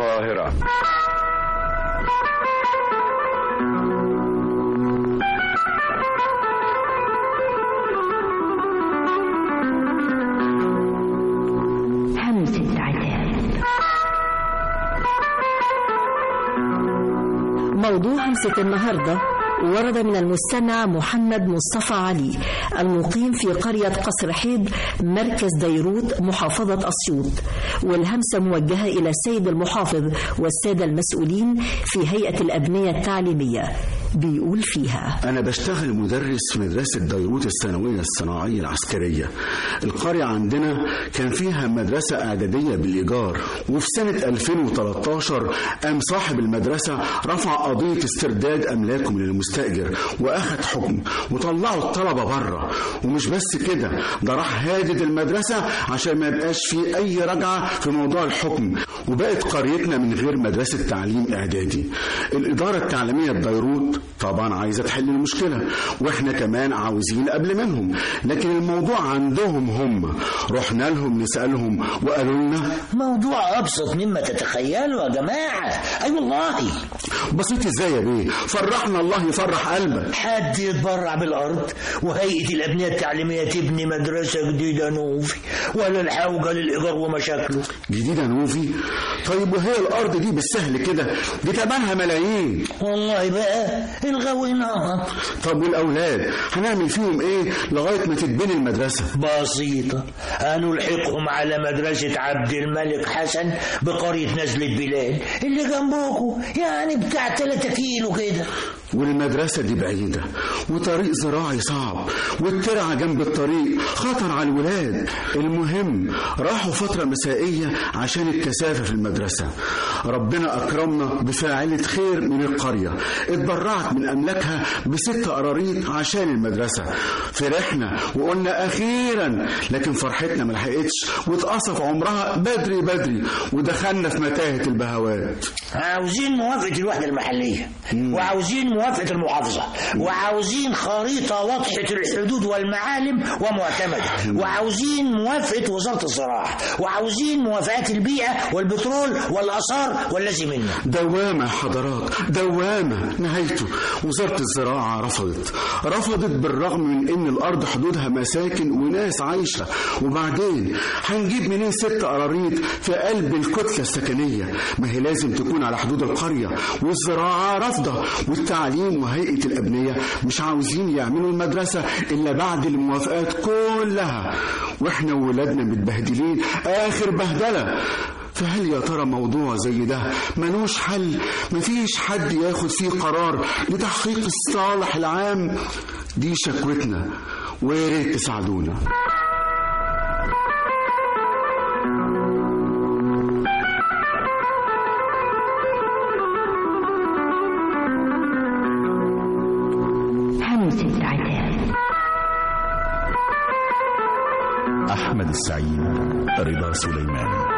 القاهرة. همسة عتاب. موضوع همسة النهاردة ورد من المستمع محمد مصطفى علي المقيم في قرية قصر حيد مركز ديروت محافظة أسيوط، والهمسة موجهة إلى السيد المحافظ والسادة المسؤولين في هيئة الأبنية التعليمية. بيقول فيها: أنا بشتغل مدرس في مدرسة ديروت الثانوية الصناعية العسكرية. القرية عندنا كان فيها مدرسة إعدادية بالإيجار، وفي سنة 2013 قام صاحب المدرسة رفع قضية استرداد أملاكه من المستأجر وأخذ حكم وطلعوا الطلبة بره. ومش بس كده، ده راح هادد المدرسة عشان ما يبقاش فيه أي رجعة في موضوع الحكم، وبقت قريتنا من غير مدرسة تعليم إعدادي. الإدارة التعليمية بديروت طبعا عايزة تحل المشكلة، واحنا كمان عاوزين قبل منهم، لكن الموضوع عندهم هم. رحنا لهم نسألهم وقالوا لنا موضوع أبسط مما تتخيلوا يا جماعة. أي والله. بسيط ازاي يا بيه؟ فرحنا الله يفرح قلبك. حد يتبرع بالأرض وهيئة الأبنية التعليمية تبني مدرسة جديدة نوفي، ولا الحوجة للإيجار ومشاكله. جديدة نوفي؟ طيب وهي الأرض دي بالسهل كده؟ دي تمنها ملايين. والله بقى الغوينات. طب والأولاد هنعمل فيهم ايه لغاية ما تتبني المدرسة؟ بسيطة، هنلحقهم على مدرسة عبد الملك حسن بقرية نزلة بلال اللي جنبكم، يعني بتاع 3 كيلو كده. والمدرسة دي بعيدة وطريق زراعي صعب، والترعة جنب الطريق خطر على الولاد. المهم راحوا فترة مسائية عشان الكثافة في المدرسة. ربنا أكرمنا بفاعلة خير من القرية اتبرعت من أملاكها ب6 قراريط عشان المدرسة. فرحنا وقلنا أخيرا، لكن فرحتنا ملحقتش واتقصف عمرها بدري بدري ودخلنا في متاهة البهوات. عاوزين موافقة الوحدة المحلية، وعاوزين موافقة المحافظة، وعاوزين خريطة واضحة الحدود والمعالم ومعتمدة، وعاوزين موافقة وزارة الزراعة، وعاوزين موافقات البيئة والبترول والآثار والذي منه. دوامة حضرات، دوامة نهايته. وزارة الزراعة رفضت بالرغم من ان الارض حدودها مساكن وناس عايشة. وبعدين هنجيب منين 6 قراريط في قلب الكتلة السكنية؟ ما هي لازم تكون على حدود القرية. والزراعة رافضة، والتعليم وهيئة الأبنية مش عاوزين يعملوا المدرسة إلا بعد الموافقات كلها، واحنا وولادنا متبهدلين آخر بهدلة. فهل يا ترى موضوع زي ده ملوش حل؟ مفيش حد ياخد فيه قرار لتحقيق الصالح العام؟ دي شكوتنا ويا ريت تساعدونا. همسة عتاب. أحمد السعيد، رضا سليمان.